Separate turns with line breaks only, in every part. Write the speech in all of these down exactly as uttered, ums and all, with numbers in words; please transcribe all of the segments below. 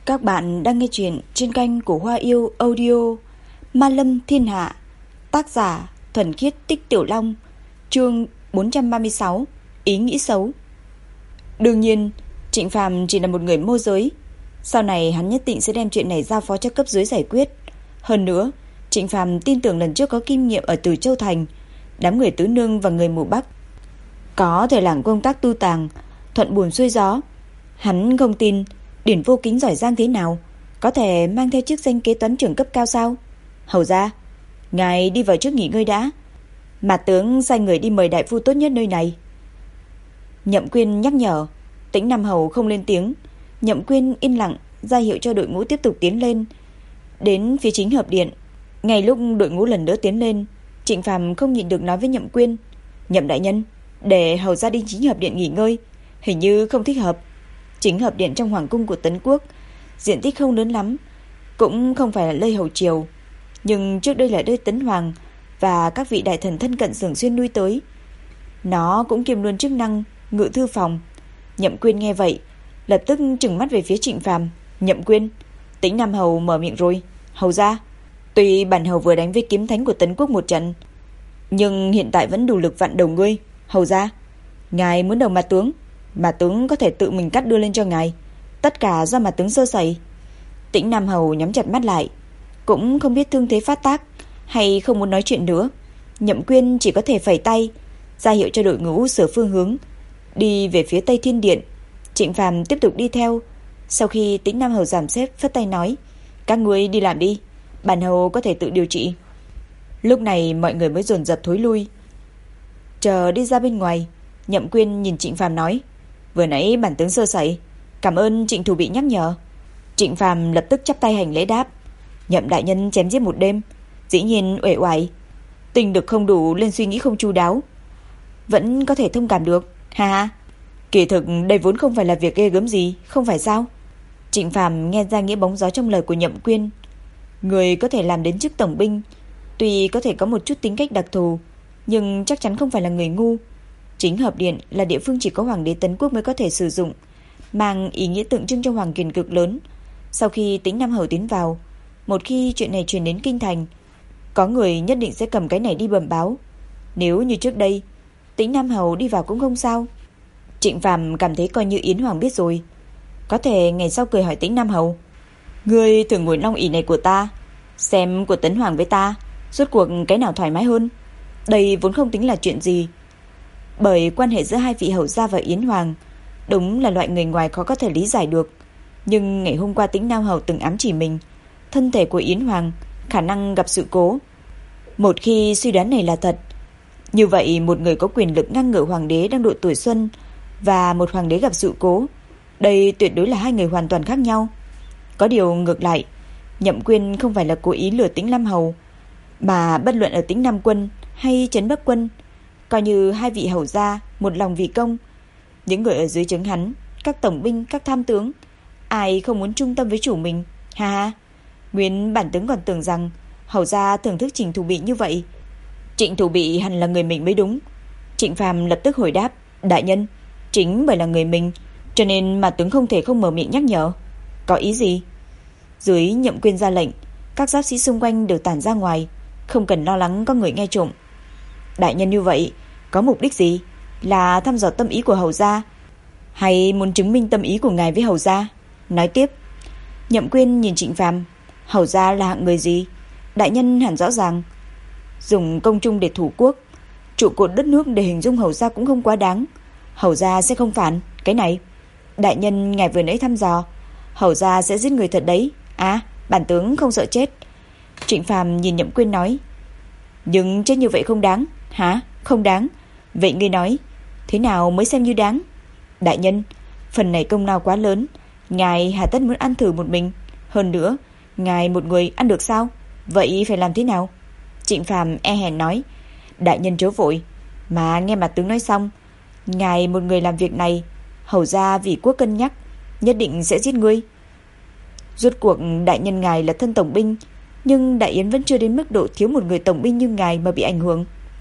Các bạn đang nghe chuyện trên kênh của Hoa Yêu Audio. Ma Lâm Thiên Hạ, tác giả Thuần Khiết Tích Tiểu Long, chương bốn trăm ba mươi sáu, ý nghĩ xấu. Đương nhiên, Trịnh Phàm chỉ là một người môi giới. Sau này hắn nhất định sẽ đem chuyện này giao phó cho cấp dưới giải quyết. Hơn nữa, Trịnh Phàm tin tưởng lần trước có kinh nghiệm ở Từ Châu Thành, đám người Tứ Nương và người mù Bắc có thể làm công tác tu tàng thuận buồm xuôi gió. Hắn không tin Điển Vô Kính giỏi giang thế nào có thể mang theo chức danh kế toán trưởng cấp cao sao? Hầu ra, ngài đi vào trước nghỉ ngơi đã. Mà tướng sai người đi mời đại phu tốt nhất nơi này. Nhậm Quyên nhắc nhở. Tĩnh Nam Hầu không lên tiếng. Nhậm Quyên yên lặng ra hiệu cho đội ngũ tiếp tục tiến lên. Đến phía chính hợp điện, ngay lúc đội ngũ lần nữa tiến lên, Trịnh Phàm không nhịn được nói với Nhậm Quyên: Nhậm đại nhân, để hầu ra đi chính hợp điện nghỉ ngơi hình như không thích hợp. Chính hợp điện trong hoàng cung của Tấn Quốc diện tích không lớn lắm, cũng không phải là nơi hầu triều, nhưng trước đây là nơi Tấn Hoàng và các vị đại thần thân cận thường xuyên lui tới. Nó cũng kiêm luôn chức năng ngự thư phòng. Nhậm Quyên nghe vậy, lập tức trừng mắt về phía Trịnh Phàm. Nhậm Quyên, Tĩnh Nam Hầu mở miệng rồi. Hầu ra, tuy bản hầu vừa đánh với kiếm thánh của Tấn Quốc một trận, nhưng hiện tại vẫn đủ lực vặn đầu ngươi. Hầu ra, ngài muốn đầu mặt tướng, mà tướng có thể tự mình cắt đưa lên cho ngài. Tất cả do mà tướng sơ sẩy. Tĩnh Nam Hầu nhắm chặt mắt lại, cũng không biết thương thế phát tác hay không muốn nói chuyện nữa. Nhậm Quyên chỉ có thể phẩy tay ra hiệu cho đội ngũ sửa phương hướng, đi về phía Tây Thiên Điện. Trịnh Phàm tiếp tục đi theo. Sau khi Tĩnh Nam Hầu giảm xếp, phất tay nói: các ngươi đi làm đi, bản hầu có thể tự điều trị. Lúc này mọi người mới dồn dập thối lui. Chờ đi ra bên ngoài, Nhậm Quyên nhìn Trịnh Phàm nói: vừa nãy bản tướng sơ sẩy, cảm ơn Trịnh thủ bị nhắc nhở. Trịnh Phàm lập tức chắp tay hành lễ đáp: Nhậm đại nhân chém giết một đêm, dĩ nhiên uể oải, tinh lực không đủ lên suy nghĩ không chu đáo, vẫn có thể thông cảm được. Ha ha, kỳ thực đây vốn không phải là việc ghê gớm gì, không phải sao? Trịnh Phàm nghe ra nghĩa bóng gió trong lời của Nhậm Quyên. Người có thể làm đến chức tổng binh, tuy có thể có một chút tính cách đặc thù, nhưng chắc chắn không phải là người ngu. Chính hợp điện là địa phương chỉ có hoàng đế Tấn Quốc mới có thể sử dụng, mang ý nghĩa tượng trưng cho hoàng quyền cực lớn. Sau khi Tĩnh Nam Hầu tiến vào, một khi chuyện này truyền đến kinh thành, có người nhất định sẽ cầm cái này đi bẩm báo. Nếu như trước đây Tĩnh Nam Hầu đi vào cũng không sao. Trịnh Phàm cảm thấy coi như Yến Hoàng biết rồi, có thể ngày sau cười hỏi Tĩnh Nam Hầu: ngươi thử ngồi long ỷ này của ta, xem của Tấn Hoàng với ta rốt cuộc cái nào thoải mái hơn. Đây vốn không tính là chuyện gì, bởi quan hệ giữa hai vị hầu gia và Yến Hoàng đúng là loại người ngoài khó có thể lý giải được. Nhưng ngày hôm qua Tĩnh Nam Hầu từng ám chỉ mình, thân thể của Yến Hoàng khả năng gặp sự cố. Một khi suy đoán này là thật, như vậy một người có quyền lực ngang ngửa hoàng đế đang độ tuổi xuân và một hoàng đế gặp sự cố, đây tuyệt đối là hai người hoàn toàn khác nhau. Có điều ngược lại, Nhậm Quyên không phải là cố ý lừa Tĩnh Nam Hầu, mà bất luận ở Tĩnh Nam Quân hay Trấn Bắc Quân, coi như hai vị hầu gia một lòng vì công. Những người ở dưới trướng hắn, các tổng binh, các tham tướng, ai không muốn trung tâm với chủ mình? Ha ha, nguyên bản tướng còn tưởng rằng hầu gia thưởng thức Trịnh thủ bị như vậy. Trịnh thủ bị hẳn là người mình mới đúng. Trịnh Phàm lập tức hồi đáp: đại nhân, chính bởi là người mình, cho nên mà tướng không thể không mở miệng nhắc nhở. Có ý gì? Dưới Nhậm Quyên ra lệnh, các giáp sĩ xung quanh đều tản ra ngoài, không cần lo lắng có người nghe trộm. Đại nhân như vậy có mục đích gì? Là thăm dò tâm ý của hầu gia, hay muốn chứng minh tâm ý của ngài với hầu gia? Nói tiếp. Nhậm Quyên nhìn Trịnh Phàm: hầu gia là hạng người gì? Đại nhân hẳn rõ ràng. Dùng công trung để thủ quốc, trụ cột đất nước để hình dung hầu gia cũng không quá đáng. Hầu gia sẽ không phản cái này. Đại nhân ngài vừa nãy thăm dò, hầu gia sẽ giết người thật đấy. À, bản tướng không sợ chết. Trịnh Phàm nhìn Nhậm Quyên nói: nhưng chết như vậy không đáng. Hả? Không đáng? Vậy ngươi nói thế nào mới xem như đáng? Đại nhân, phần này công lao quá lớn, ngài hà tất muốn ăn thử một mình. Hơn nữa, ngài một người ăn được sao? Vậy phải làm thế nào? Trịnh Phàm e hèn nói: đại nhân chớ vội, mà nghe mặt tướng nói xong. Ngài một người làm việc này, hầu ra vì quốc cân nhắc, nhất định sẽ giết ngươi. Rốt cuộc đại nhân ngài là thân tổng binh, nhưng Đại Yến vẫn chưa đến mức độ thiếu một người tổng binh như ngài mà bị ảnh hưởng.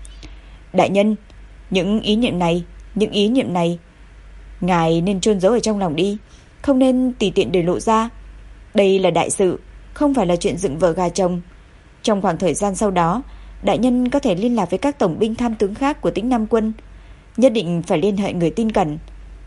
Đại nhân, những ý niệm này, những ý niệm này ngài nên chôn giấu ở trong lòng đi, không nên tùy tiện để lộ ra. Đây là đại sự, không phải là chuyện dựng vợ gà chồng. Trong khoảng thời gian sau đó, đại nhân có thể liên lạc với các tổng binh tham tướng khác của Tĩnh Nam quân, nhất định phải liên hệ người tin cẩn.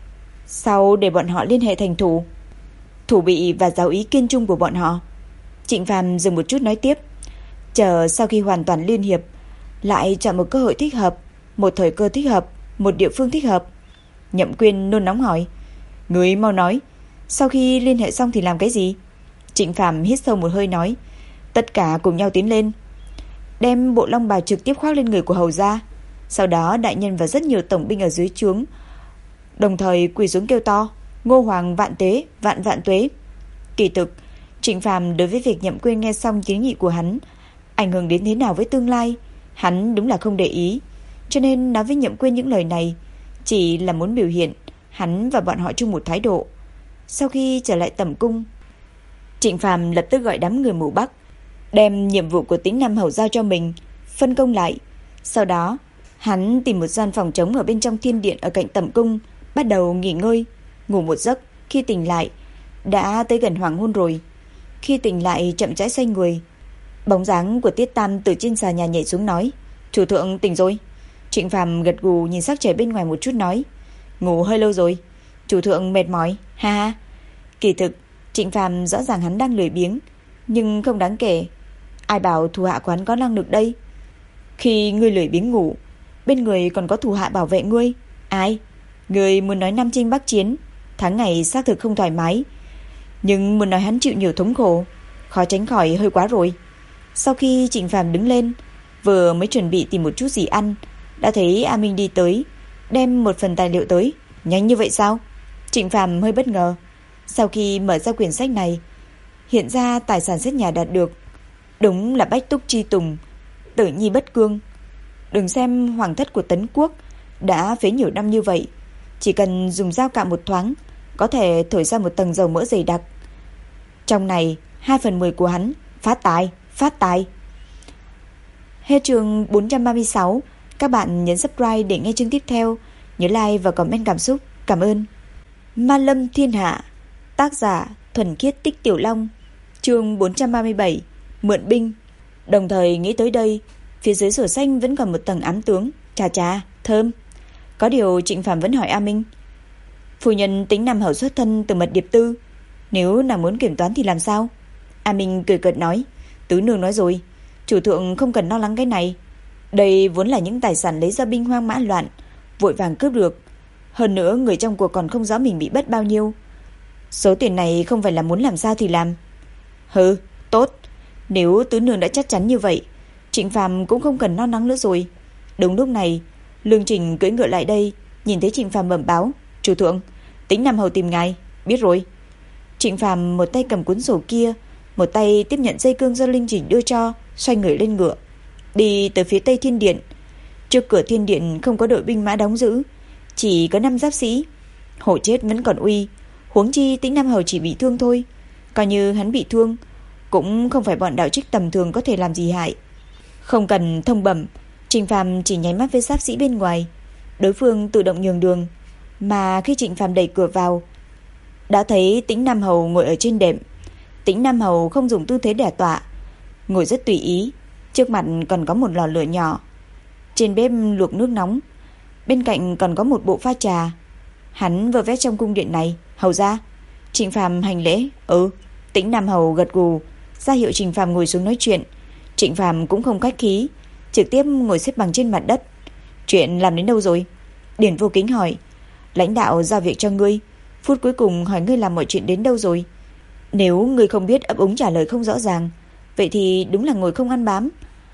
Sau để bọn họ liên hệ thành thủ, thủ bị và giáo ý kiên trung của bọn họ. Trịnh Phàm dừng một chút nói tiếp, chờ sau khi hoàn toàn liên hiệp, lại chọn một cơ hội thích hợp, một thời cơ thích hợp, một địa phương thích hợp. Nhậm Quyên nôn nóng hỏi, người mau nói, sau khi liên hệ xong thì làm cái gì? Trịnh Phàm hít sâu một hơi nói, tất cả cùng nhau tiến lên, đem bộ long bào trực tiếp khoác lên người của hầu gia. Sau đó đại nhân và rất nhiều tổng binh ở dưới trướng đồng thời quỳ xuống kêu to, Ngô Hoàng vạn tế, vạn vạn tuế. Kỳ thực Trịnh Phàm đối với việc Nhậm Quyên nghe xong kiến nghị của hắn ảnh hưởng đến thế nào với tương lai, hắn đúng là không để ý, cho nên nói với Nhậm Quyên những lời này chỉ là muốn biểu hiện hắn và bọn họ chung một thái độ. Sau khi trở lại tẩm cung, Trịnh Phàm lập tức gọi đám người mù Bắc, đem nhiệm vụ của Tĩnh Nam hầu giao cho mình, phân công lại. Sau đó hắn tìm một gian phòng trống ở bên trong thiên điện ở cạnh tẩm cung, bắt đầu nghỉ ngơi, ngủ một giấc. Khi tỉnh lại đã tới gần hoàng hôn rồi. Khi tỉnh lại chậm rãi xoay người, bóng dáng của Tiết Tam từ trên xà nhà nhảy xuống nói, chủ thượng tỉnh rồi. Trịnh Phàm gật gù nhìn sắc trời bên ngoài một chút nói, ngủ hơi lâu rồi, chủ thượng mệt mỏi, ha ha. Kỳ thực Trịnh Phàm rõ ràng hắn đang lười biếng, nhưng không đáng kể. Ai bảo thủ hạ quán có năng lực đây? Khi ngươi lười biếng ngủ, bên người còn có thủ hạ bảo vệ ngươi. Ai? Ngươi muốn nói Nam Chinh Bắc Chiến, tháng ngày xác thực không thoải mái, nhưng muốn nói hắn chịu nhiều thống khổ, khó tránh khỏi hơi quá rồi. Sau khi Trịnh Phàm đứng lên, vừa mới chuẩn bị tìm một chút gì ăn, đã thấy A Minh đi tới, đem một phần tài liệu tới. Nhanh như vậy sao? Trịnh Phàm hơi bất ngờ. Sau khi mở ra quyển sách này, hiện ra tài sản xét nhà đạt được đúng là bách túc chi tùng, tử nhi bất cương. Đừng xem hoàng thất của Tấn Quốc đã phế nhiều năm như vậy, chỉ cần dùng dao cạo một thoáng có thể thổi ra một tầng dầu mỡ dày đặc. Trong này hai phần mười của hắn phát tài, phát tài. Hết chương bốn trăm ba mươi sáu. Các bạn nhấn subscribe để nghe chương tiếp theo. Nhớ like và comment cảm xúc. Cảm ơn. Ma Lâm Thiên Hạ, tác giả Thuần Khiết Tích Tiểu Long, chương bốn trăm ba mươi bảy, mượn binh. Đồng thời nghĩ tới đây, phía dưới sổ xanh vẫn còn một tầng ám tướng. Chà chà, thơm. Có điều Trịnh Phàm vẫn hỏi A Minh, phu nhân Tĩnh Nam hầu xuất thân từ mật điệp tư, nếu nàng muốn kiểm toán thì làm sao? A Minh cười cợt nói, tứ nương nói rồi, chủ thượng không cần lo lắng cái này. Đây vốn là những tài sản lấy ra binh hoang mã loạn, vội vàng cướp được. Hơn nữa người trong cuộc còn không rõ mình bị bắt bao nhiêu. Số tiền này không phải là muốn làm sao thì làm. Hừ, tốt. Nếu tứ nương đã chắc chắn như vậy, Trịnh Phàm cũng không cần lo lắng nữa rồi. Đúng lúc này, Lương Trình cưỡi ngựa lại đây, nhìn thấy Trịnh Phàm bẩm báo, chủ thượng, Tĩnh Nam hầu tìm ngài. Biết rồi. Trịnh Phàm một tay cầm cuốn sổ kia, một tay tiếp nhận dây cương do Linh Trình đưa cho, xoay người lên ngựa, đi tới phía tây thiên điện. Trước cửa thiên điện không có đội binh mã đóng giữ, chỉ có năm giáp sĩ. Hổ chết vẫn còn uy, huống chi Tĩnh Nam hầu chỉ bị thương thôi. Coi như hắn bị thương, cũng không phải bọn đạo trích tầm thường có thể làm gì hại. Không cần thông bẩm, Trịnh Phàm chỉ nháy mắt với giáp sĩ bên ngoài, đối phương tự động nhường đường. Mà khi Trịnh Phàm đẩy cửa vào, đã thấy Tĩnh Nam hầu ngồi ở trên đệm. Tĩnh Nam hầu không dùng tư thế đả tọa, ngồi rất tùy ý. Trước mặt còn có một lò lửa nhỏ, trên bếp luộc nước nóng, bên cạnh còn có một bộ pha trà. Hắn vừa vét trong cung điện này, hầu ra. Trịnh Phàm hành lễ. Ừ. Tĩnh Nam hầu gật gù, ra hiệu Trịnh Phàm ngồi xuống nói chuyện. Trịnh Phàm cũng không khách khí, trực tiếp ngồi xếp bằng trên mặt đất. Chuyện làm đến đâu rồi? Điển Vô Kính hỏi. Lãnh đạo giao việc cho ngươi, phút cuối cùng hỏi ngươi làm mọi chuyện đến đâu rồi. Nếu ngươi không biết ấp úng trả lời không rõ ràng, vậy thì đúng là ngồi không ăn bám.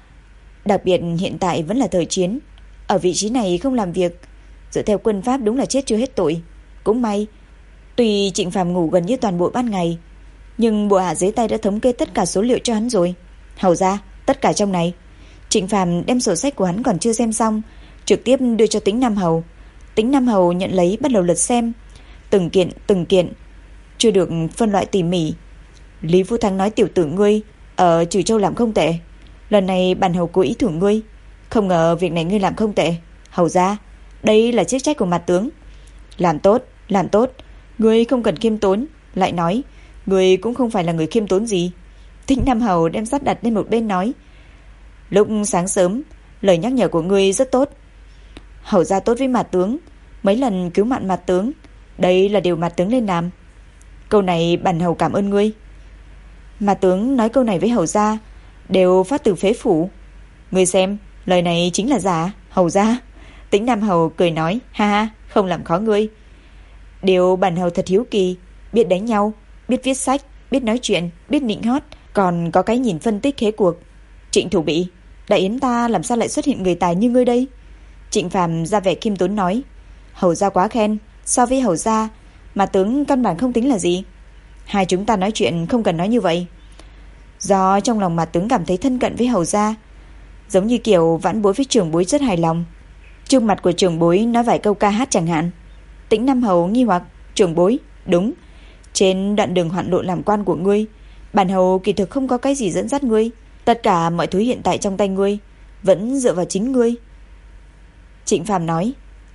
Đặc biệt hiện tại vẫn là thời chiến, ở vị trí này không làm việc, dựa theo quân pháp đúng là chết chưa hết tội. Cũng may, tuy Trịnh Phàm ngủ gần như toàn bộ ban ngày, nhưng bộ hạ dưới tay đã thống kê tất cả số liệu cho hắn rồi. Hầu ra, tất cả trong này. Trịnh Phàm đem sổ sách của hắn còn chưa xem xong, trực tiếp đưa cho Tĩnh Nam hầu. Tĩnh Nam hầu nhận lấy bắt đầu lật xem, từng kiện từng kiện, chưa được phân loại tỉ mỉ. Lý Vũ Thắng nói tiểu tử ngươi ở Trừ Châu làm không tệ, lần này bản hầu cố ý thưởng ngươi, không ngờ việc này ngươi làm không tệ. Hầu ra, đây là chức trách của mặt tướng. Làm tốt, làm tốt, ngươi không cần khiêm tốn. Lại nói, Người cũng không phải là người khiêm tốn gì. Tĩnh Nam Hầu đem sắt đặt lên một bên nói: Lúc sáng sớm, lời nhắc nhở của ngươi rất tốt. Hầu gia tốt với Mạt tướng, mấy lần cứu mạng Mạt tướng, đây là điều Mạt tướng nên làm. Câu này bản hầu cảm ơn ngươi. Mạt tướng nói câu này với hầu gia đều phát từ phế phủ. Ngươi xem, lời này chính là giả, hầu gia. Tĩnh Nam Hầu cười nói: Ha ha, không làm khó ngươi. Điều bản hầu thật hiếu kỳ, biết đánh nhau, biết viết sách, biết nói chuyện, biết nịnh hót, còn có cái nhìn phân tích thế cuộc. Trịnh thủ bị, đại yến ta làm sao lại xuất hiện người tài như ngươi đây? Trịnh Phàm ra vẻ khiêm tốn nói: Hầu gia quá khen, so với hầu gia mà tướng căn bản không tính là gì. Hai chúng ta nói chuyện không cần nói như vậy. Do trong lòng mà tướng cảm thấy thân cận với hầu gia, giống như kiểu vãn bối với trưởng bối rất hài lòng. Trước mặt của trưởng bối nói vài câu ca hát chẳng hạn. Tĩnh Nam Hầu nghi hoặc: Trưởng bối? Đúng. Trên đoạn đường hoạn lộ làm quan của ngươi, bản hầu kỳ thực không có cái gì dẫn dắt ngươi. Tất cả mọi thứ hiện tại trong tay ngươi vẫn dựa vào chính ngươi. Trịnh Phàm nói: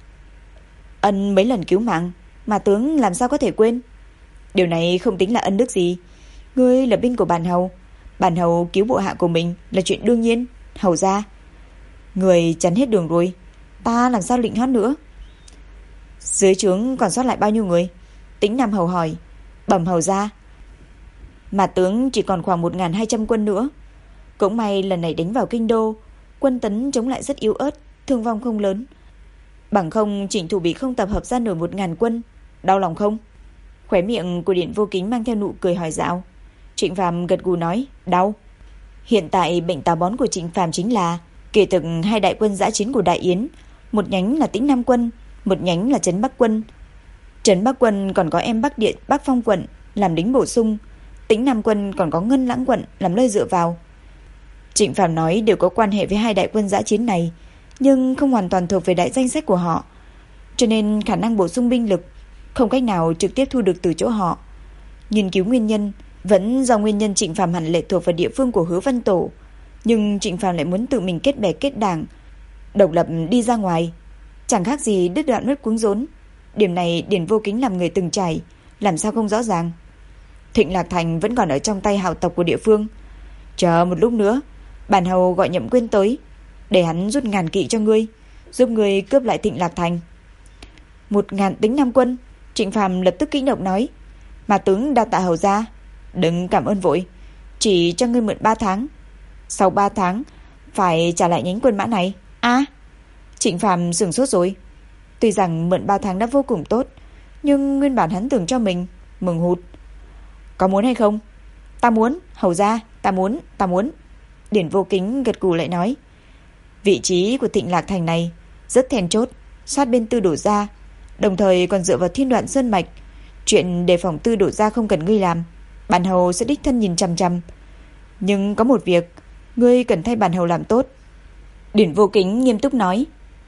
Ân mấy lần cứu mạng mà tướng làm sao có thể quên. Điều này không tính là ân đức gì. Ngươi là binh của bản hầu, bản hầu cứu bộ hạ của mình là chuyện đương nhiên. Hầu gia, người chắn hết đường rồi, ta làm sao lịnh hót nữa. Dưới trướng còn sót lại bao nhiêu người? Tĩnh Nam Hầu hỏi. Bẩm hầu gia, mà tướng chỉ còn khoảng một nghìn hai trăm quân nữa. Cũng may lần này đánh vào kinh đô, quân tấn chống lại rất yếu ớt, thương vong không lớn. Bằng không Trịnh thủ bị không tập hợp ra nổi một ngàn quân. Đau lòng không? Khóe miệng của Điện Vô Kính mang theo nụ cười hỏi dạo. Trịnh Phàm gật gù nói: Đau. Hiện tại bệnh táo bón của Trịnh Phàm chính là kể từ hai đại quân dã chiến của Đại Yến, một nhánh là Tĩnh Nam quân, một nhánh là Trấn Bắc quân. Trấn Bắc quân còn có em Bắc Điện, Bắc Phong quận làm lính bổ sung, Tĩnh Nam quân còn có Ngân Lãng quận làm nơi dựa vào. Trịnh Phàm nói đều có quan hệ với hai đại quân dã chiến này, nhưng không hoàn toàn thuộc về đại danh sách của họ, cho nên khả năng bổ sung binh lực không cách nào trực tiếp thu được từ chỗ họ. Nghiên cứu nguyên nhân, vẫn do nguyên nhân Trịnh Phàm hẳn lệ thuộc vào địa phương của Hứa Văn Tổ, nhưng Trịnh Phàm lại muốn tự mình kết bè kết đảng, độc lập đi ra ngoài, chẳng khác gì đứt đoạn mất cuống rốn. Điểm này Điền Vô Kính làm người từng trải, làm sao không rõ ràng. Thịnh Lạc Thành vẫn còn ở trong tay hào tộc của địa phương. Chờ một lúc nữa, bản hầu gọi Nhậm Quyên tới, để hắn rút ngàn kỵ cho ngươi, giúp ngươi cướp lại Thịnh Lạc Thành. Một ngàn Tĩnh Nam quân? Trịnh Phàm lập tức kích động nói: Mà tướng đa tạ hầu gia. Đừng cảm ơn vội, chỉ cho ngươi mượn ba tháng. Sau ba tháng phải trả lại nhánh quân mã này. A à, Trịnh Phàm sửng sốt rồi. Tuy rằng mượn ba tháng đã vô cùng tốt, nhưng nguyên bản hắn tưởng cho mình mừng hụt. Có muốn hay không? Ta muốn, hầu gia, ta muốn, ta muốn. Điển Vô Kính gật gù lại nói: Vị trí của Thịnh Lạc Thành này rất then chốt, sát bên Tư Đổ gia, đồng thời còn dựa vào Thiên Đoạn Sơn mạch. Chuyện đề phòng Tư Đổ gia không cần ngươi làm, bản hầu sẽ đích thân nhìn chằm chằm. Nhưng có một việc ngươi cần thay bản hầu làm tốt. Điển Vô Kính nghiêm túc nói: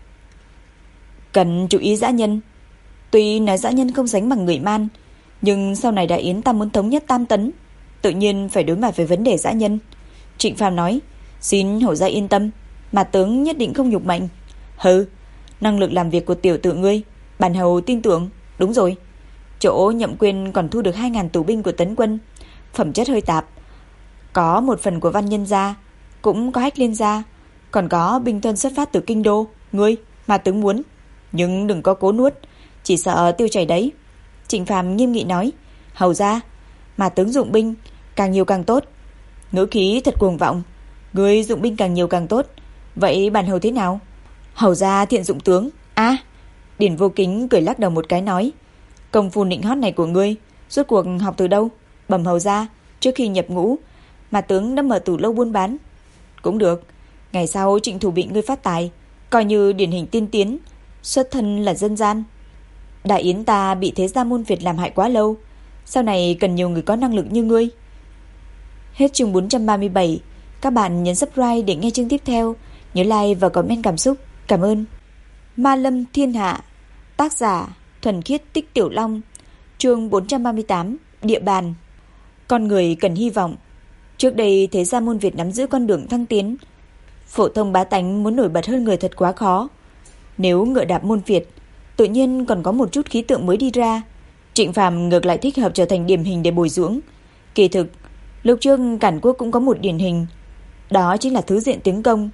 Cần chú ý dã nhân. Tuy nói dã nhân không sánh bằng người man, nhưng sau này Đại Yến ta muốn thống nhất Tam Tấn, tự nhiên phải đối mặt với vấn đề dã nhân. Trịnh Phàm nói: Xin hầu gia yên tâm, mà tướng nhất định không nhục mệnh. Hừ, năng lực làm việc của tiểu tử ngươi, bản hầu tin tưởng. Đúng rồi, chỗ Nhậm Quyên còn thu được hai ngàn tù binh của Tấn quân, phẩm chất hơi tạp. Có một phần của Văn Nhân gia, cũng có Hách Liên gia, còn có binh tuân xuất phát từ kinh đô. Ngươi, mà tướng muốn, nhưng đừng có cố nuốt, chỉ sợ tiêu chảy đấy. Trịnh Phàm nghiêm nghị nói: Hầu gia, mà tướng dụng binh càng nhiều càng tốt. Ngữ khí thật cuồng vọng. Ngươi dụng binh càng nhiều càng tốt, vậy bản hầu thế nào? Hầu gia thiện dụng tướng. A à, Điển Vô Kính cười lắc đầu một cái nói: Công phu nịnh hót này của ngươi rốt cuộc học từ đâu? Bẩm hầu gia, trước khi nhập ngũ, mà tướng đã mở tủ lâu buôn bán. Cũng được, ngày sau Trịnh thủ bị ngươi phát tài, coi như điển hình tiên tiến, xuất thân là dân gian. Đại Yến ta bị thế gia môn Việt làm hại quá lâu, sau này cần nhiều người có năng lực như ngươi. Hết chương bốn trăm ba mươi bảy. Các bạn nhấn subscribe để nghe chương tiếp theo. Nhớ like và comment cảm xúc. Cảm ơn. Ma Lâm Thiên Hạ. Tác giả Thuần Khiết Tích Tiểu Long. Chương bốn trăm ba mươi tám. Địa bàn. Con người cần hy vọng. Trước đây thế gia môn Việt nắm giữ con đường thăng tiến, phổ thông bá tánh muốn nổi bật hơn người thật quá khó. Nếu ngựa đạp môn Việt, tự nhiên còn có một chút khí tượng mới đi ra, Trịnh Phàm ngược lại thích hợp trở thành điển hình để bồi dưỡng. Kỳ thực, lúc trước Cản Quốc cũng có một điển hình, đó chính là thứ diện tiến công.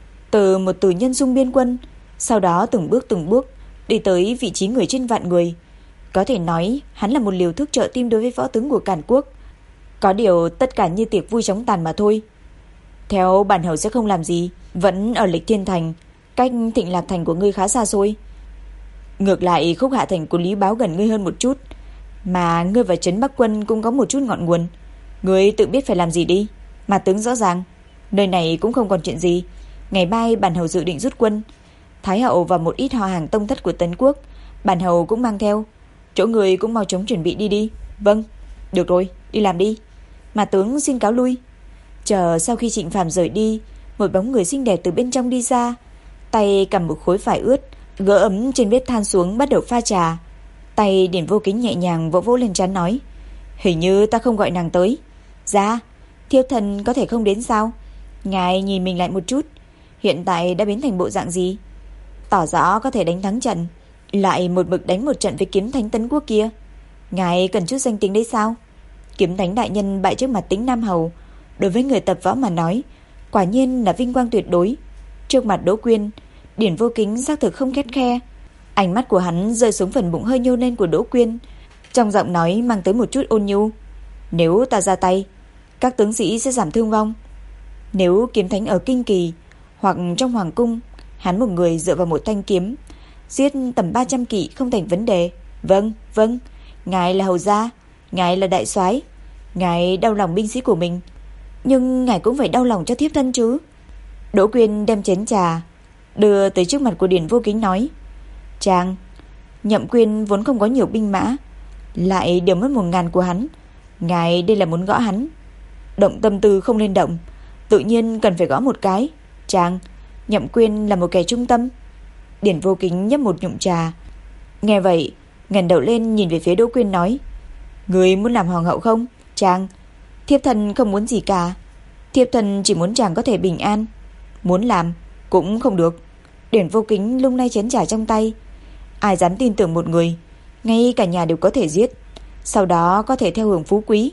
Từ một tù nhân xung biên quân, sau đó từng bước từng bước đi tới vị trí người trên vạn người. Có thể nói hắn là một liều thuốc trợ tim đối với võ tướng của Cản Quốc. Có điều tất cả như tiệc vui chóng tàn mà thôi. Theo bản hầu sẽ không làm gì, vẫn ở Lịch Thiên Thành, cách Thịnh Lạc Thành của ngươi khá xa xôi. Ngược lại Khúc Hạ Thành của Lý Báo gần ngươi hơn một chút, mà ngươi và Trấn Bắc Quân cũng có một chút ngọn nguồn. Ngươi tự biết phải làm gì đi. Mà tướng rõ ràng, nơi này cũng không còn chuyện gì. Ngày mai bản hầu dự định rút quân. Thái hậu và một ít họ hàng tông thất của Tấn Quốc bản hầu cũng mang theo. Chỗ người cũng mau chóng chuẩn bị đi đi. Vâng, được rồi, đi làm đi. Mà tướng xin cáo lui. Chờ sau khi Trịnh Phàm rời đi, một bóng người xinh đẹp từ bên trong đi ra, tay cầm một khối vải ướt, gỡ ấm trên bếp than xuống bắt đầu pha trà. Tay Điển Vô Kính nhẹ nhàng vỗ vỗ lên trán nói: Hình như ta không gọi nàng tới. Dạ, thiếp thần có thể không đến sao? Ngài nhìn mình lại một chút, hiện tại đã biến thành bộ dạng gì? Tỏ rõ có thể đánh thắng trận, lại một mực đánh một trận với Kiếm Thánh Tấn Quốc kia. Ngài cần chút danh tiếng đấy sao? Kiếm Thánh đại nhân bại trước mặt Tính Nam hầu, đối với người tập võ mà nói, quả nhiên là vinh quang tuyệt đối. Trước mặt Đỗ Quyên, Điển Vô Kính xác thực không khét khe. Ánh mắt của hắn rơi xuống phần bụng hơi nhô lên của Đỗ Quyên, trong giọng nói mang tới một chút ôn nhu. Nếu ta ra tay, các tướng sĩ sẽ giảm thương vong. Nếu Kiếm Thánh ở Kinh Kỳ hoặc trong hoàng cung, hắn một người dựa vào một thanh kiếm giết tầm ba trăm kỵ không thành vấn đề. Vâng, vâng, ngài là hầu gia, ngài là đại soái, ngài đau lòng binh sĩ của mình, nhưng ngài cũng phải đau lòng cho thiếp thân chứ. Đỗ Quyên đem chén trà đưa tới trước mặt của Điển Vô Kính nói: Chàng, Nhậm Quyên vốn không có nhiều binh mã, lại đều mất một ngàn của hắn. Ngài đây là muốn gõ hắn. Động tâm tư không nên động, tự nhiên cần phải gõ một cái. Chàng, Nhậm Quyên là một kẻ trung tâm. Điển Vô Kính nhấp một ngụm trà, nghe vậy ngẩng đầu lên nhìn về phía Đỗ Quyên nói: Người muốn làm hoàng hậu không? Chàng, thiếp thân không muốn gì cả. Thiếp thân chỉ muốn chàng có thể bình an. Muốn làm cũng không được. Điển Vô Kính lung lay chén trà trong tay. Ai dám tin tưởng một người ngay cả nhà đều có thể giết, sau đó có thể theo hưởng phú quý.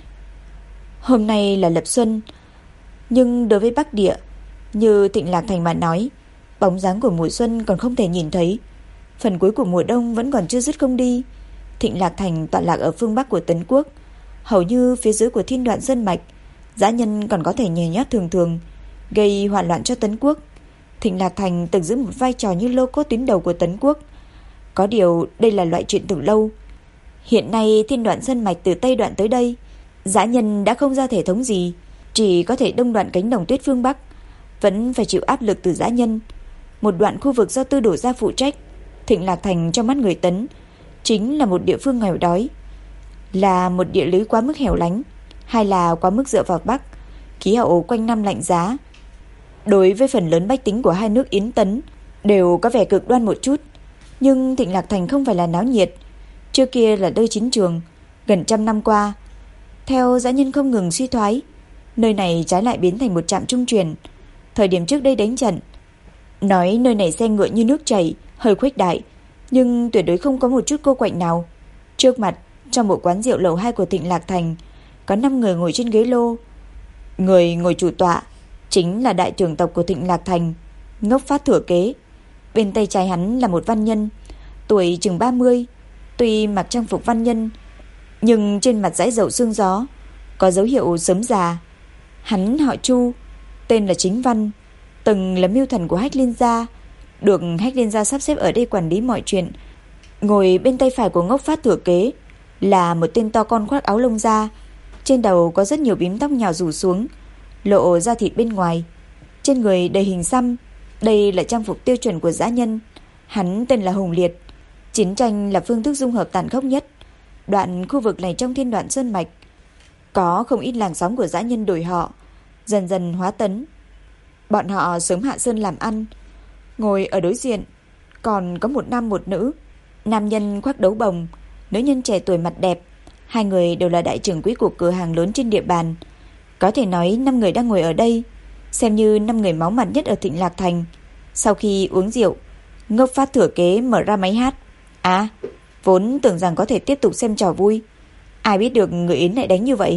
Hôm nay là lập xuân, nhưng đối với Bắc Địa như Thịnh Lạc Thành mà nói, bóng dáng của mùa xuân còn không thể nhìn thấy. Phần cuối của mùa đông vẫn còn chưa dứt không đi. Thịnh Lạc Thành tọa lạc ở phương Bắc của Tấn Quốc, hầu như phía dưới của Thiên Đoạn Sơn Mạch. Dã nhân còn có thể nhè nhát thường thường, gây hoạn loạn cho Tấn Quốc. Thịnh Lạc Thành từng giữ một vai trò như lô cốt tuyến đầu của Tấn Quốc. Có điều đây là loại chuyện từ lâu. Hiện nay Thiên Đoạn Sơn Mạch từ Tây Đoạn tới đây, dã nhân đã không ra thể thống gì, chỉ có thể đông đoạn cánh đồng tuyết phương Bắc, vẫn phải chịu áp lực từ dã nhân. Một đoạn khu vực do Tư Đổ gia phụ trách. Thịnh Lạc Thành trong mắt người Tấn chính là một địa phương nghèo đói, là một địa lưới quá mức hẻo lánh, hay là quá mức dựa vào Bắc, khí hậu quanh năm lạnh giá. Đối với phần lớn bách tính của hai nước Yến Tấn đều có vẻ cực đoan một chút. Nhưng Thịnh Lạc Thành không phải là náo nhiệt. Trước kia là nơi chiến trường, gần trăm năm qua, theo dã nhân không ngừng suy thoái, nơi này trái lại biến thành một trạm trung truyền. Thời điểm trước đây đánh trận, nói nơi này xe ngựa như nước chảy, hơi khuếch đại, nhưng tuyệt đối không có một chút cô quạnh nào. Trước mặt, trong một quán rượu lầu hai của Thịnh Lạc Thành, có năm người ngồi trên ghế lô. Người ngồi chủ tọa chính là đại trưởng tộc của Thịnh Lạc Thành, Ngốc Phát Thừa Kế. Bên tay trái hắn là một văn nhân, tuổi chừng ba mươi, tuy mặc trang phục văn nhân, nhưng trên mặt dãi dầu sương gió, có dấu hiệu sớm già. Hắn họ Chu, tên là Chính Văn, từng là mưu thần của Hách Liên gia, được Hách Liên gia sắp xếp ở đây quản lý mọi chuyện. Ngồi bên tay phải của Ngốc Phát Thừa Kế là một tên to con khoác áo lông da, trên đầu có rất nhiều bím tóc nhào rủ xuống, lộ da thịt bên ngoài, trên người đầy hình xăm. Đây là trang phục tiêu chuẩn của dã nhân. Hắn tên là Hùng Liệt. Chiến tranh là phương thức dung hợp tàn khốc nhất. Đoạn khu vực này trong Thiên Đoạn Sơn Mạch có không ít làng xóm của dã nhân đổi họ, dần dần hóa Tấn. Bọn họ sớm hạ sơn làm ăn. Ngồi ở đối diện còn có một nam một nữ. Nam nhân khoác đấu bồng, nữ nhân trẻ tuổi mặt đẹp. Hai người đều là đại trưởng quỹ của cửa hàng lớn trên địa bàn. Có thể nói năm người đang ngồi ở đây xem như năm người máu mặt nhất ở Thịnh Lạc Thành. Sau khi uống rượu, Ngốc Phát Thừa Kế mở ra máy hát. À, Vốn tưởng rằng có thể tiếp tục xem trò vui, ai biết được người Yến lại đánh như vậy.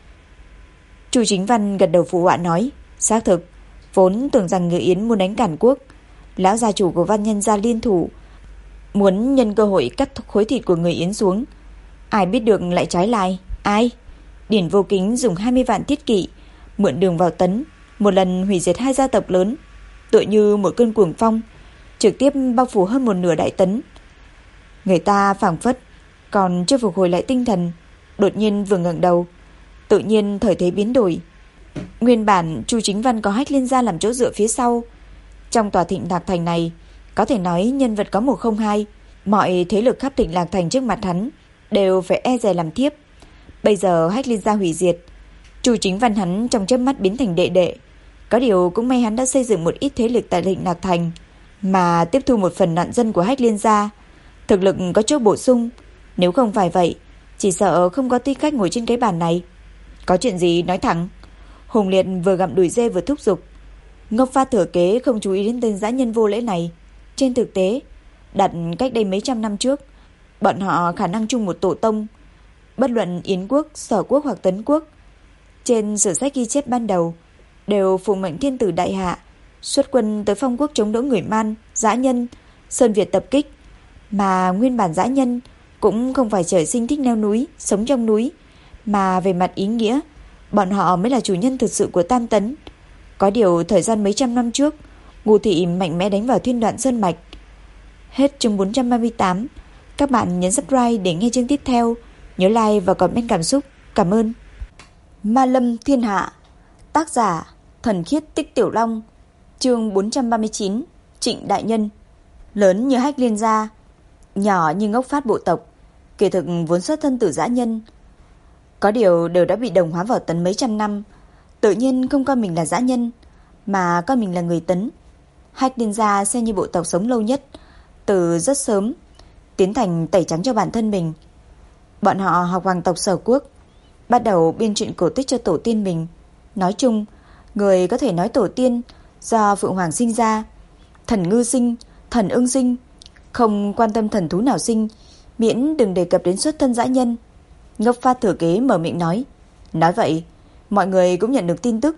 Chu Chính Văn gật đầu phụ họa nói, xác thực, vốn tưởng rằng người Yến muốn đánh cản quốc. Lão gia chủ của Văn Nhân gia liên thủ, muốn nhân cơ hội cắt khối thịt của người Yến xuống. Ai biết được lại trái lại. Ai? Điển Vô Kính dùng hai mươi vạn thiết kỵ mượn đường vào tấn, một lần hủy diệt hai gia tộc lớn, tựa như một cơn cuồng phong, trực tiếp bao phủ hơn một nửa đại tấn. Người ta phảng phất còn chưa phục hồi lại tinh thần, đột nhiên vừa ngẩng đầu, tự nhiên thời thế biến đổi. Nguyên bản Chu Chính Văn có Hách Liên gia làm chỗ dựa phía sau, trong tòa Thịnh Lạc Thành này có thể nói nhân vật có một không hai, mọi thế lực khắp Thịnh Lạc Thành trước mặt hắn đều phải e dè làm thiếp. Bây giờ Hách Liên gia hủy diệt, Chu Chính Văn hắn trong chớp mắt biến thành đệ đệ. Có điều cũng may hắn đã xây dựng một ít thế lực tại Thịnh Lạc Thành, mà tiếp thu một phần nạn dân của Hách Liên gia, thực lực có chỗ bổ sung. Nếu không phải vậy, chỉ sợ không có tư cách ngồi trên cái bàn này. Có chuyện gì nói thẳng. Hùng Liệt vừa gặm đùi dê vừa thúc giục. Ngốc Phát thừa kế không chú ý đến tên dã nhân vô lễ này. Trên thực tế, đặt cách đây mấy trăm năm trước, bọn họ khả năng chung một tổ tông. Bất luận Yến quốc, Sở quốc hoặc Tấn quốc, trên sử sách ghi chép ban đầu đều phụng mệnh thiên tử đại hạ xuất quân tới Phong quốc chống đỡ người Man, dã nhân, Sơn Việt tập kích. Mà nguyên bản dã nhân cũng không phải trời sinh thích leo núi, sống trong núi, mà về mặt ý nghĩa, bọn họ mới là chủ nhân thực sự của Tam Tấn. Có điều thời gian mấy trăm năm trước, Ngô thị mạnh mẽ đánh vào Thiên Đoạn Sơn mạch. Hết chương bốn trăm ba mươi tám. Các bạn nhấn subscribe để nghe chương tiếp theo. Nhớ like và comment cảm xúc. Cảm ơn. Ma Lâm Thiên Hạ. Tác giả Thần Khiết Tích Tiểu Long. Chương bốn trăm ba mươi chín. Trịnh đại nhân. Lớn như Hách Liên gia, nhỏ như Ngốc Phát bộ tộc, kỳ thực vốn xuất thân từ dã nhân. Có điều đều đã bị đồng hóa vào Tấn mấy trăm năm, tự nhiên không coi mình là dã nhân, mà coi mình là người Tấn. Hách Liên gia xem như bộ tộc sống lâu nhất, từ rất sớm tiến thành tẩy trắng cho bản thân mình. Bọn họ học hoàng tộc Sở quốc, bắt đầu biên truyện cổ tích cho tổ tiên mình. Nói chung, người có thể nói tổ tiên do Phượng Hoàng sinh ra, thần ngư sinh, thần ưng sinh, không quan tâm thần thú nào sinh, miễn đừng đề cập đến xuất thân dã nhân. Ngốc Phát thừa kế mở miệng nói. Nói vậy, mọi người cũng nhận được tin tức.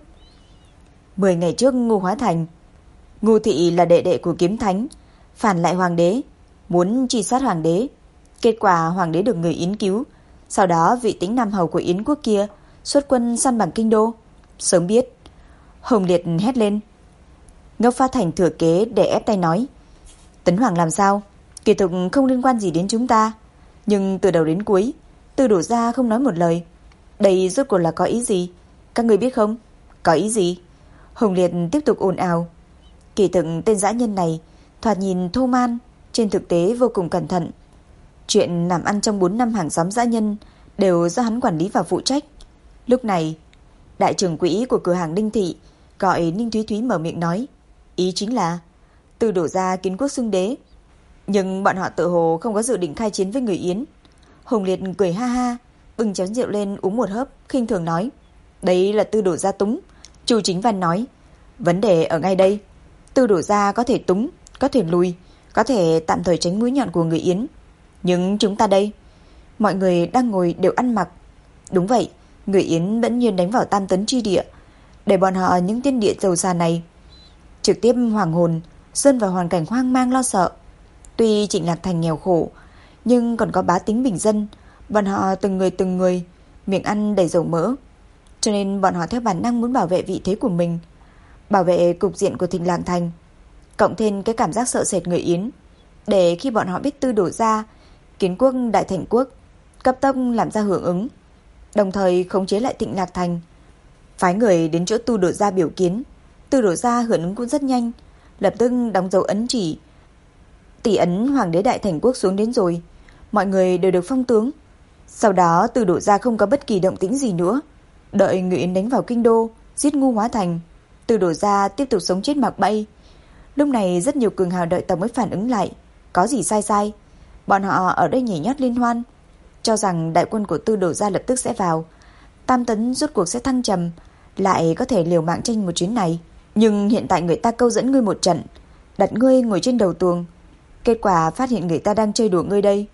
Mười ngày trước Ngô Hóa Thành, Ngô thị là đệ đệ của Kiếm Thánh, phản lại hoàng đế, muốn truy sát hoàng đế. Kết quả hoàng đế được người Yến cứu. Sau đó vị Tĩnh Nam hầu của Yến quốc kia xuất quân săn bằng kinh đô. Sớm biết. Hồng Liệt hét lên. Ngốc Phát Thành thừa kế để ép tay nói, Tấn Hoàng làm sao, kỳ thực không liên quan gì đến chúng ta. Nhưng từ đầu đến cuối, Tư Đổ gia không nói một lời. Đây rốt cuộc là có ý gì? Các người biết không? Có ý gì? Hồng Liệt tiếp tục ồn ào. Kỳ thực tên dã nhân này thoạt nhìn thô man, trên thực tế vô cùng cẩn thận. Chuyện làm ăn trong bốn năm hàng xóm dã nhân đều do hắn quản lý và phụ trách. Lúc này, đại trưởng quỹ của cửa hàng Đinh Thị gọi Ninh Thúy Thúy mở miệng nói, ý chính là Tư Đổ gia kiến quốc xưng đế, nhưng bọn họ tự hồ không có dự định khai chiến với người Yến. Hồng Liệt cười ha ha, bưng chén rượu lên uống một hớp, khinh thường nói, đấy là Tư Đổ gia túng. Chu Chính Văn nói, vấn đề ở ngay đây, Tư Đổ gia có thể túng, có thể lùi, có thể tạm thời tránh mũi nhọn của người Yến, nhưng chúng ta đây, mọi người đang ngồi đều ăn mặc. Đúng vậy, người Yến vẫn nhiên đánh vào Tam Tấn chi địa, để bọn họ những tiên địa giàu xa này trực tiếp hoàng hồn, rơi vào hoàn cảnh hoang mang lo sợ. Tuy Trịnh Lạc Thành nghèo khổ, nhưng còn có bá tính bình dân, bọn họ từng người từng người miệng ăn đầy dầu mỡ, cho nên bọn họ theo bản năng muốn bảo vệ vị thế của mình, bảo vệ cục diện của Thịnh Lạc Thành, cộng thêm cái cảm giác sợ sệt người Yến, để khi bọn họ biết Tư Đổ gia kiến quốc đại thành quốc, cấp tốc làm ra hưởng ứng, đồng thời khống chế lại Thịnh Lạc Thành, phái người đến chỗ Tư Đổ gia biểu kiến. Tư Đổ gia hưởng ứng cũng rất nhanh, lập tức đóng dấu ấn chỉ, tỷ ấn hoàng đế đại thành quốc xuống đến rồi, mọi người đều được phong tướng. Sau đó Tư Đổ gia không có bất kỳ động tĩnh gì nữa, đợi người Yến đánh vào kinh đô, giết Ngô Hóa Thành, Tư Đổ gia tiếp tục sống chết mặc bay. Lúc này rất nhiều cường hào đợi tộc mới phản ứng lại, có gì sai sai. Bọn họ ở đây nhảy nhót liên hoan, cho rằng đại quân của Tư Đổ gia lập tức sẽ vào, Tam Tấn rốt cuộc sẽ thăng trầm, lại có thể liều mạng tranh một chuyến này. Nhưng hiện tại người ta câu dẫn ngươi một trận, đặt ngươi ngồi trên đầu tường, kết quả phát hiện người ta đang chơi đùa ngươi đây.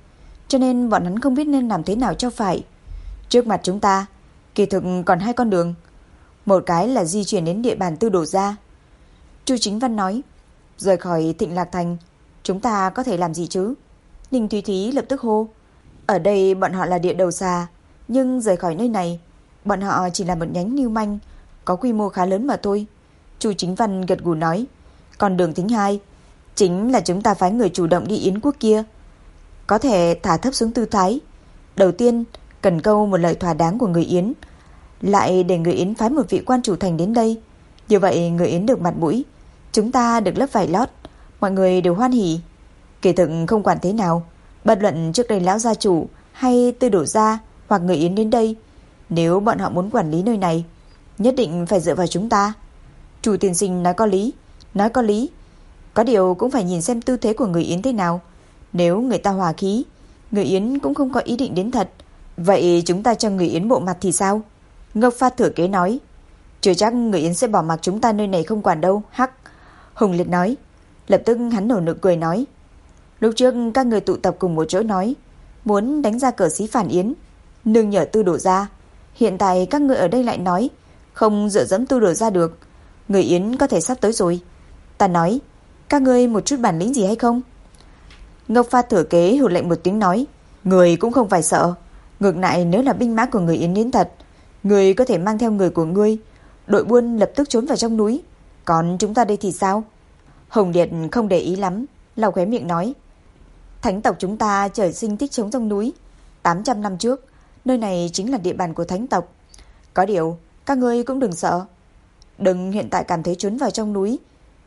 cho nên bọn hắn không biết nên làm thế nào cho phải. Trước mặt chúng ta kỳ thực còn hai con đường. Một cái là di chuyển đến địa bàn Tư Đồ gia. Chu Chính Văn nói. Rời khỏi Thịnh Lạc Thành, chúng ta có thể làm gì chứ? Ninh Thúy Thúy lập tức hô. Ở đây bọn họ là địa đầu xà, nhưng rời khỏi nơi này, bọn họ chỉ là một nhánh lưu manh, có quy mô khá lớn mà thôi. Chu Chính Văn gật gù nói. Còn đường thứ hai chính là chúng ta phái người chủ động đi Yến quốc kia. Có thể thả thấp xuống tư thái. Đầu tiên cần câu một lời thỏa đáng của người Yến, lại để người Yến phái một vị quan chủ thành đến đây. Như vậy người Yến được mặt mũi, chúng ta được lớp vải lót, mọi người đều hoan hỉ. Kỳ thực không quản thế nào, bất luận trước đây lão gia chủ hay Tư Đồ gia hoặc người Yến đến đây, nếu bọn họ muốn quản lý nơi này, nhất định phải dựa vào chúng ta. Chủ tiên sinh nói có lý, nói có lý. Có điều cũng phải nhìn xem tư thế của người Yến thế nào. Nếu người ta hòa khí, người Yến cũng không có ý định đến thật, vậy chúng ta cho người Yến bộ mặt thì sao? Ngốc Phát thừa kế nói. Chưa chắc người Yến sẽ bỏ mặc chúng ta nơi này không quản đâu. Hắc. Hùng Liệt nói. Lập tức hắn nở nụ cười nói. Lúc trước các người tụ tập cùng một chỗ nói muốn đánh ra cờ xí phản Yến, nương nhờ Tư Đồ gia. Hiện tại các người ở đây lại nói không dựa dẫm Tư Đồ gia được. Người Yến có thể sắp tới rồi. Ta nói, các ngươi một chút bản lĩnh gì hay không? Ngốc Pha thừa kế hừ lạnh một tiếng nói. Người cũng không phải sợ. Ngược lại nếu là binh mã của người Yến đến thật, người có thể mang theo người của ngươi, đội buôn lập tức trốn vào trong núi. Còn chúng ta đây thì sao? Hồng Liệt không để ý lắm, lau khóe miệng nói. Thánh tộc chúng ta trời sinh thích chống trong núi. tám trăm năm trước, nơi này chính là địa bàn của thánh tộc. Có điều, các ngươi cũng đừng sợ. Đừng hiện tại cảm thấy trốn vào trong núi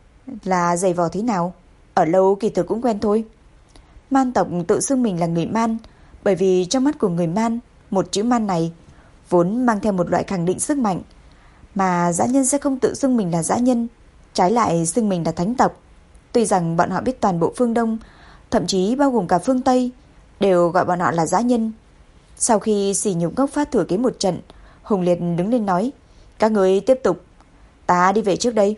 là dày vò thế nào. Ở lâu kỳ thực cũng quen thôi. Man tộc tự xưng mình là người Man, bởi vì trong mắt của người Man, một chữ Man này vốn mang theo một loại khẳng định sức mạnh. Mà dã nhân sẽ không tự xưng mình là dã nhân, trái lại xưng mình là thánh tộc. Tuy rằng bọn họ biết toàn bộ phương Đông, thậm chí bao gồm cả phương Tây, đều gọi bọn họ là dã nhân. Sau khi sỉ nhục Ngốc Phát thừa kế một trận, Hùng Liệt đứng lên nói. Các người tiếp tục, ta đi về trước đây.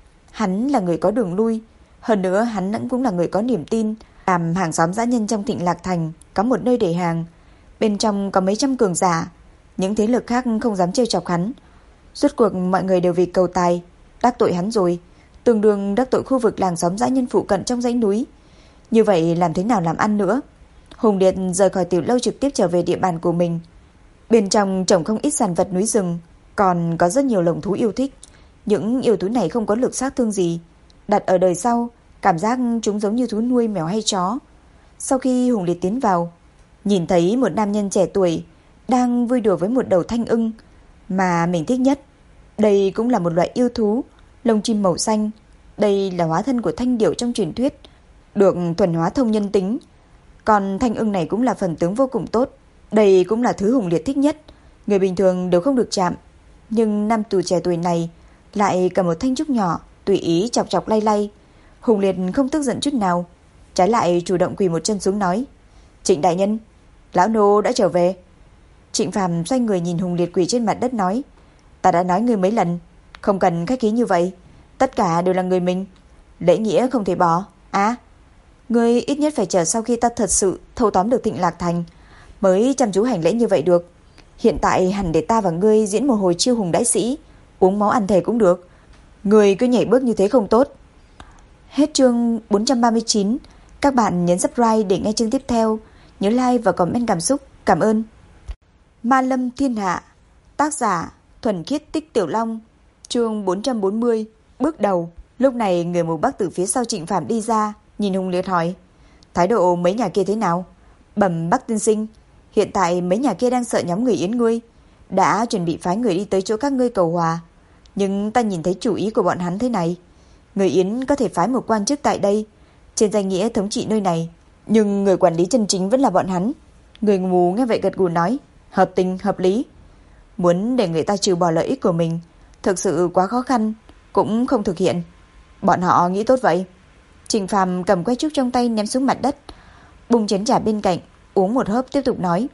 Hắn là người có đường lui, hơn nữa hắn cũng là người có niềm tin. Làm hàng xóm dã nhân trong Thịnh Lạc Thành có một nơi để hàng, bên trong có mấy trăm cường giả, những thế lực khác không dám trêu chọc hắn. Rốt cuộc mọi người đều vì cầu tài đắc tội hắn rồi, tương đương đắc tội khu vực làng xóm dã nhân phụ cận trong dãy núi. Như vậy làm thế nào làm ăn nữa? Hùng Liệt rời khỏi tiểu lâu trực tiếp trở về địa bàn của mình. Bên trong trồng không ít sản vật núi rừng, còn có rất nhiều lồng thú yêu thích. Những yêu thú này không có lực sát thương gì, đặt ở đời sau cảm giác chúng giống như thú nuôi mèo hay chó. Sau khi Hùng Liệt tiến vào, nhìn thấy một nam nhân trẻ tuổi đang vui đùa với một đầu thanh ưng mà mình thích nhất. Đây cũng là một loại yêu thú, lông chim màu xanh. Đây là hóa thân của thanh điểu trong truyền thuyết, được thuần hóa thông nhân tính. Còn thanh ưng này cũng là phần tướng vô cùng tốt. Đây cũng là thứ Hùng Liệt thích nhất. Người bình thường đều không được chạm, nhưng nam tù trẻ tuổi này lại cầm một thanh trúc nhỏ, tùy ý chọc chọc lay lay. Hùng Liệt không tức giận chút nào, trái lại chủ động quỳ một chân xuống nói. Trịnh đại nhân, lão nô đã trở về. Trịnh Phàm xoay người nhìn Hùng Liệt quỳ trên mặt đất nói. Ta đã nói ngươi mấy lần, không cần khách khí như vậy. Tất cả đều là người mình, lễ nghĩa không thể bỏ. À, ngươi ít nhất phải chờ sau khi ta thật sự thâu tóm được Thịnh Lạc Thành mới chăm chú hành lễ như vậy được. Hiện tại hẳn để ta và ngươi diễn một hồi chiêu hùng đại sĩ, uống máu ăn thề cũng được. Ngươi cứ nhảy bước như thế không tốt. Hết chương bốn trăm ba mươi chín. Các bạn nhấn subscribe để nghe chương tiếp theo. Nhớ like và comment cảm xúc. Cảm ơn. Ma Lâm Thiên Hạ. Tác giả Thuần Khiết Tích Tiểu Long. Chương bốn trăm bốn mươi. Bước đầu. Lúc này người mù Bắc từ phía sau Trịnh Phàm đi ra, nhìn Hùng Liệt hỏi. Thái độ mấy nhà kia thế nào? Bẩm Bắc tiên sinh, hiện tại mấy nhà kia đang sợ nhóm người Yến ngươi, đã chuẩn bị phái người đi tới chỗ các ngươi cầu hòa. Nhưng ta nhìn thấy chủ ý của bọn hắn thế này. Người Yến có thể phái một quan chức tại đây, trên danh nghĩa thống trị nơi này, nhưng người quản lý chân chính vẫn là bọn hắn. Người mù nghe vậy gật gù nói. Hợp tình, hợp lý. Muốn để người ta trừ bỏ lợi ích của mình thực sự quá khó khăn, cũng không thực hiện. Bọn họ nghĩ tốt vậy. Trình Phàm cầm que trúc trong tay ném xuống mặt đất, bung chén trà bên cạnh, uống một hớp tiếp tục nói.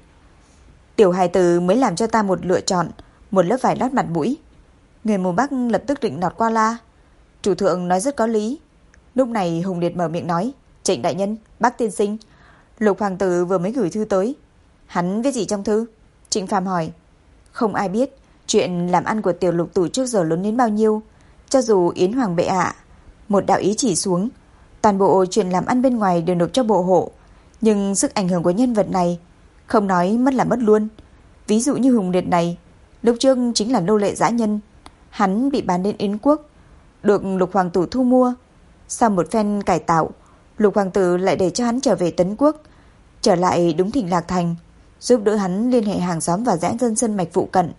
Tiểu hài tử mới làm cho ta một lựa chọn, một lớp vải lót mặt mũi. Người mù Bắc lập tức định nọt qua la. Chủ thượng nói rất có lý. Lúc này Hùng Liệt mở miệng nói. Trịnh đại nhân, Bắc tiên sinh, Lục hoàng tử vừa mới gửi thư tới. Hắn viết gì trong thư? Trịnh Phàm hỏi. Không ai biết chuyện làm ăn của tiểu lục tử trước giờ lớn đến bao nhiêu. Cho dù Yến Hoàng bệ hạ một đạo ý chỉ xuống, toàn bộ chuyện làm ăn bên ngoài đều nộp cho bộ hộ. Nhưng sức ảnh hưởng của nhân vật này không nói mất là mất luôn. Ví dụ như Hùng Liệt này, lúc trước chính là nô lệ dã nhân. Hắn bị bán đến Yến quốc, được Lục hoàng tử thu mua. Sau một phen cải tạo, Lục hoàng tử lại để cho hắn trở về Tấn quốc, trở lại đúng Thịnh Lạc Thành, giúp đỡ hắn liên hệ hàng xóm và giãn dân sân mạch phụ cận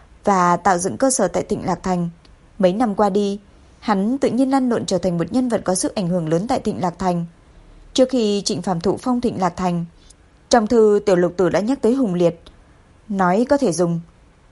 và tạo dựng cơ sở tại Thịnh Lạc Thành. Mấy năm qua đi, hắn tự nhiên lăn lộn trở thành một nhân vật có sức ảnh hưởng lớn tại Thịnh Lạc Thành. Trước khi Trịnh Phàm thụ phong Thịnh Lạc Thành, trong thư tiểu lục tử đã nhắc tới Hùng Liệt, nói có thể dùng,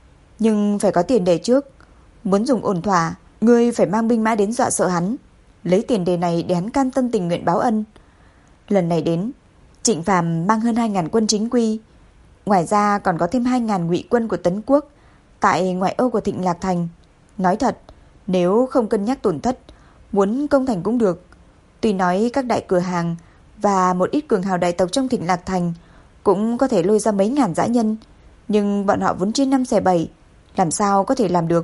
nhưng phải có tiền đề trước. Muốn dùng ổn thỏa, ngươi phải mang binh mã đến dọa sợ hắn, lấy tiền đề này để hắn can tâm tình nguyện báo ân. Lần này đến, Trịnh Phàm mang hơn hai ngàn quân chính quy, ngoài ra còn có thêm hai ngàn ngụy quân của Tấn quốc tại ngoại ô của Thịnh Lạc Thành. Nói thật, nếu không cân nhắc tổn thất, muốn công thành cũng được. Tuy nói các đại cửa hàng và một ít cường hào đại tộc trong Thịnh Lạc Thành cũng có thể lôi ra mấy ngàn dã nhân, nhưng bọn họ vốn chia năm xẻ bảy, làm sao có thể làm được.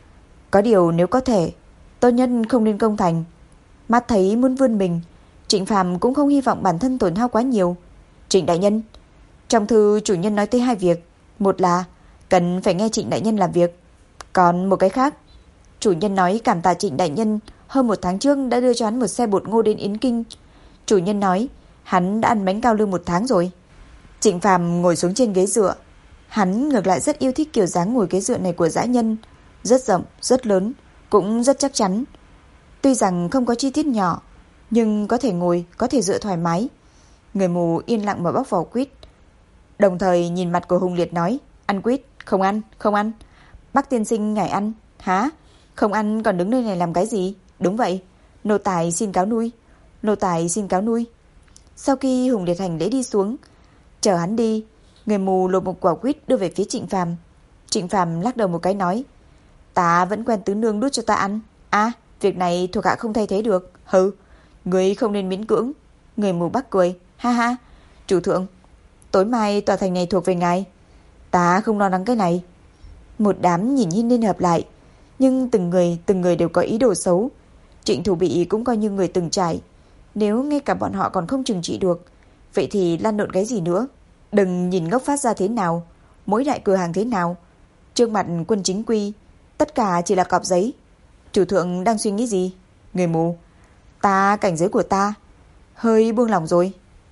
Có điều nếu có thể, tốt nhất không nên công thành. Mắt thấy muốn vươn mình, Trịnh Phàm cũng không hy vọng bản thân tổn hao quá nhiều. Trịnh đại nhân, trong thư chủ nhân nói tới hai việc. Một là cần phải nghe Trịnh đại nhân làm việc, còn một cái khác, chủ nhân nói cảm tạ Trịnh đại nhân hơn một tháng trước đã đưa cho hắn một xe bột ngô đến Yến Kinh. Chủ nhân nói hắn đã ăn bánh cao lương một tháng rồi. Trịnh Phàm ngồi xuống trên ghế dựa. Hắn ngược lại rất yêu thích kiểu dáng ngồi ghế dựa này của dã nhân, rất rộng, rất lớn, cũng rất chắc chắn. Tuy rằng không có chi tiết nhỏ, nhưng có thể ngồi, có thể dựa thoải mái. Người mù yên lặng mà bóc vỏ quýt, đồng thời nhìn mặt của Hùng Liệt nói, ăn quýt, không ăn, không ăn. Bác tiên sinh ngài ăn. Hả? Không ăn còn đứng nơi này làm cái gì? Đúng vậy, nô tài xin cáo nuôi, nô tài xin cáo nuôi. Sau khi Hùng Liệt hành lễ đi xuống, chờ hắn đi, người mù lột một quả quýt đưa về phía Trịnh Phàm. Trịnh Phàm lắc đầu một cái nói, ta vẫn quen tứ nương đút cho ta ăn. À, việc này thuộc hạ không thay thế được. Hừ, người không nên miễn cưỡng. Người mù bắt cười, ha ha. Chủ thượng, tối mai tòa thành này thuộc về ngài, ta không lo lắng cái này. Một đám nhìn nhìn liên hợp lại, nhưng từng người từng người đều có ý đồ xấu. Trịnh Thủ Bị cũng coi như người từng trải, nếu ngay cả bọn họ còn không trừng trị được, vậy thì lăn lộn cái gì nữa. Đừng nhìn ngốc phát ra thế nào, mỗi đại cửa hàng thế nào, trước mặt quân chính quy, tất cả chỉ là cọp giấy. Chủ thượng đang suy nghĩ gì? Người mù, ta cảnh giới của ta hơi buông lỏng rồi.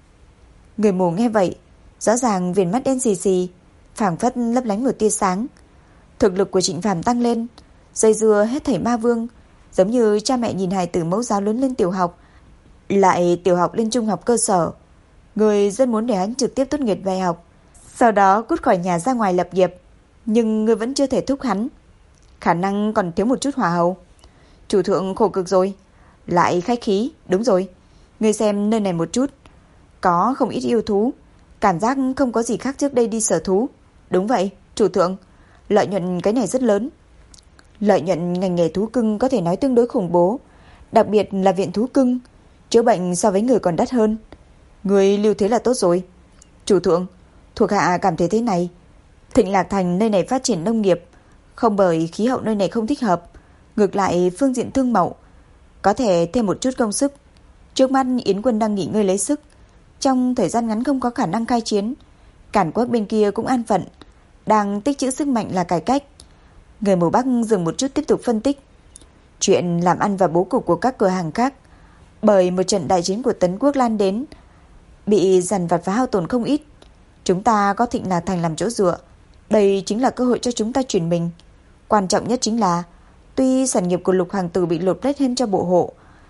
Người mù nghe vậy, rõ ràng viền mắt đen xì xì, phảng phất lấp lánh một tia sáng. Thực lực của Trịnh Phàm tăng lên, dây dưa hết thảy ma vương, giống như cha mẹ nhìn hài tử mẫu giáo lớn lên tiểu học, lại tiểu học lên trung học cơ sở. Người rất muốn để hắn trực tiếp tốt nghiệp đại học, sau đó cút khỏi nhà ra ngoài lập nghiệp, nhưng người vẫn chưa thể thúc hắn. Khả năng còn thiếu một chút hỏa hậu. Chủ thượng khổ cực rồi. Lại khách khí, đúng rồi. Người xem nơi này một chút, có không ít yêu thú, cảm giác không có gì khác trước đây đi sở thú. Đúng vậy, chủ thượng, lợi nhuận cái này rất lớn. Lợi nhuận ngành nghề thú cưng có thể nói tương đối khủng bố, đặc biệt là viện thú cưng, chữa bệnh so với người còn đắt hơn. Người lưu thế là tốt rồi. Chủ thượng, thuộc hạ cảm thấy thế này, Thịnh Lạc Thành nơi này phát triển nông nghiệp, không bởi khí hậu nơi này không thích hợp, ngược lại phương diện thương mậu có thể thêm một chút công sức. Trước mắt Yến quân đang nghỉ ngơi lấy sức, trong thời gian ngắn không có khả năng khai chiến. Cản quốc bên kia cũng an phận, đang tích trữ sức mạnh là cải cách. Người mù Bắc dừng một chút tiếp tục phân tích chuyện làm ăn và bố cục của các cửa hàng khác. Bởi một trận đại chiến của Tấn quốc lan đến, bị dằn vặt và hao tổn không ít. Chúng ta có Thịnh Lạc Thành làm chỗ dựa, đây chính là cơ hội cho chúng ta chuyển mình. Quan trọng nhất chính là, tuy sản nghiệp của Lục hoàng tử bị lột lết hết cho bộ hộ,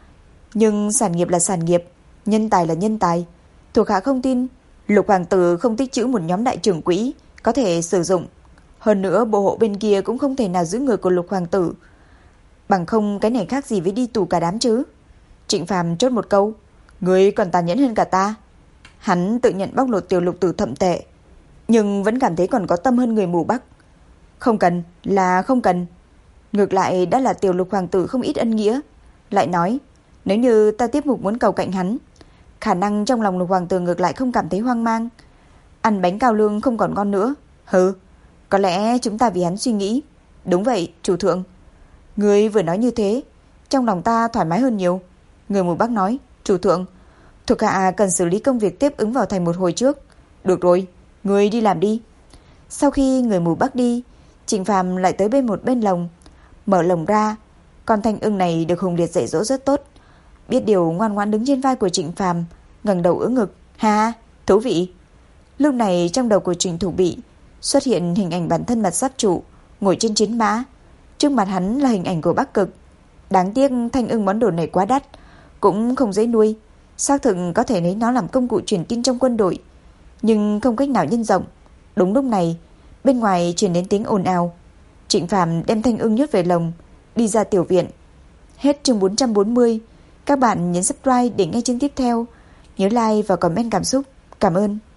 nhưng sản nghiệp là sản nghiệp, nhân tài là nhân tài. Thuộc hạ không tin Lục hoàng tử không tích trữ một nhóm đại trưởng quỹ có thể sử dụng. Hơn nữa bộ hộ bên kia cũng không thể nào giữ người của Lục hoàng tử, bằng không cái này khác gì với đi tù cả đám chứ. Trịnh Phàm chốt một câu, người còn tàn nhẫn hơn cả ta. Hắn tự nhận bóc lột tiểu lục tử thậm tệ, nhưng vẫn cảm thấy còn có tâm hơn người mù Bắc. Không cần là không cần, ngược lại đã là tiểu Lục hoàng tử không ít ân nghĩa. Lại nói, nếu như ta tiếp mục muốn cầu cạnh hắn, Khả năng trong lòng Lục Hoàng tử ngược lại không cảm thấy hoang mang. Ăn bánh cao lương không còn ngon nữa. Hừ, có lẽ chúng ta vì hắn suy nghĩ. Đúng vậy, chủ thượng. Người vừa nói như thế, trong lòng ta thoải mái hơn nhiều. Người mù Bắc nói, chủ thượng, thuộc hạ cần xử lý công việc tiếp ứng vào thành một hồi trước. Được rồi, người đi làm đi. Sau khi người mù Bắc đi, Trịnh Phàm lại tới bên một bên lồng, mở lồng ra. Con thanh ưng này được Hùng Liệt dạy dỗ rất tốt, biết điều ngoan ngoãn đứng trên vai của Trịnh Phàm, ngẩng đầu ưỡn ngực. Ha, thú vị. Lúc này trong đầu của Trịnh Thủ Bị xuất hiện hình ảnh bản thân Mật Sát Trụ ngồi trên chiến mã, trước mặt hắn là hình ảnh của Bắc Cực. Đáng tiếc thanh ưng món đồ này quá đắt, cũng không dễ nuôi. Xác thực có thể lấy nó làm công cụ truyền tin trong quân đội, nhưng không cách nào nhân rộng. Đúng lúc này, bên ngoài truyền đến tiếng ồn ào. Trịnh Phàm đem thanh ưng nhốt về lồng, đi ra tiểu viện. Hết chương bốn trăm bốn mươi. Các bạn nhấn subscribe để nghe chương tiếp theo. Nhớ like và comment cảm xúc. Cảm ơn.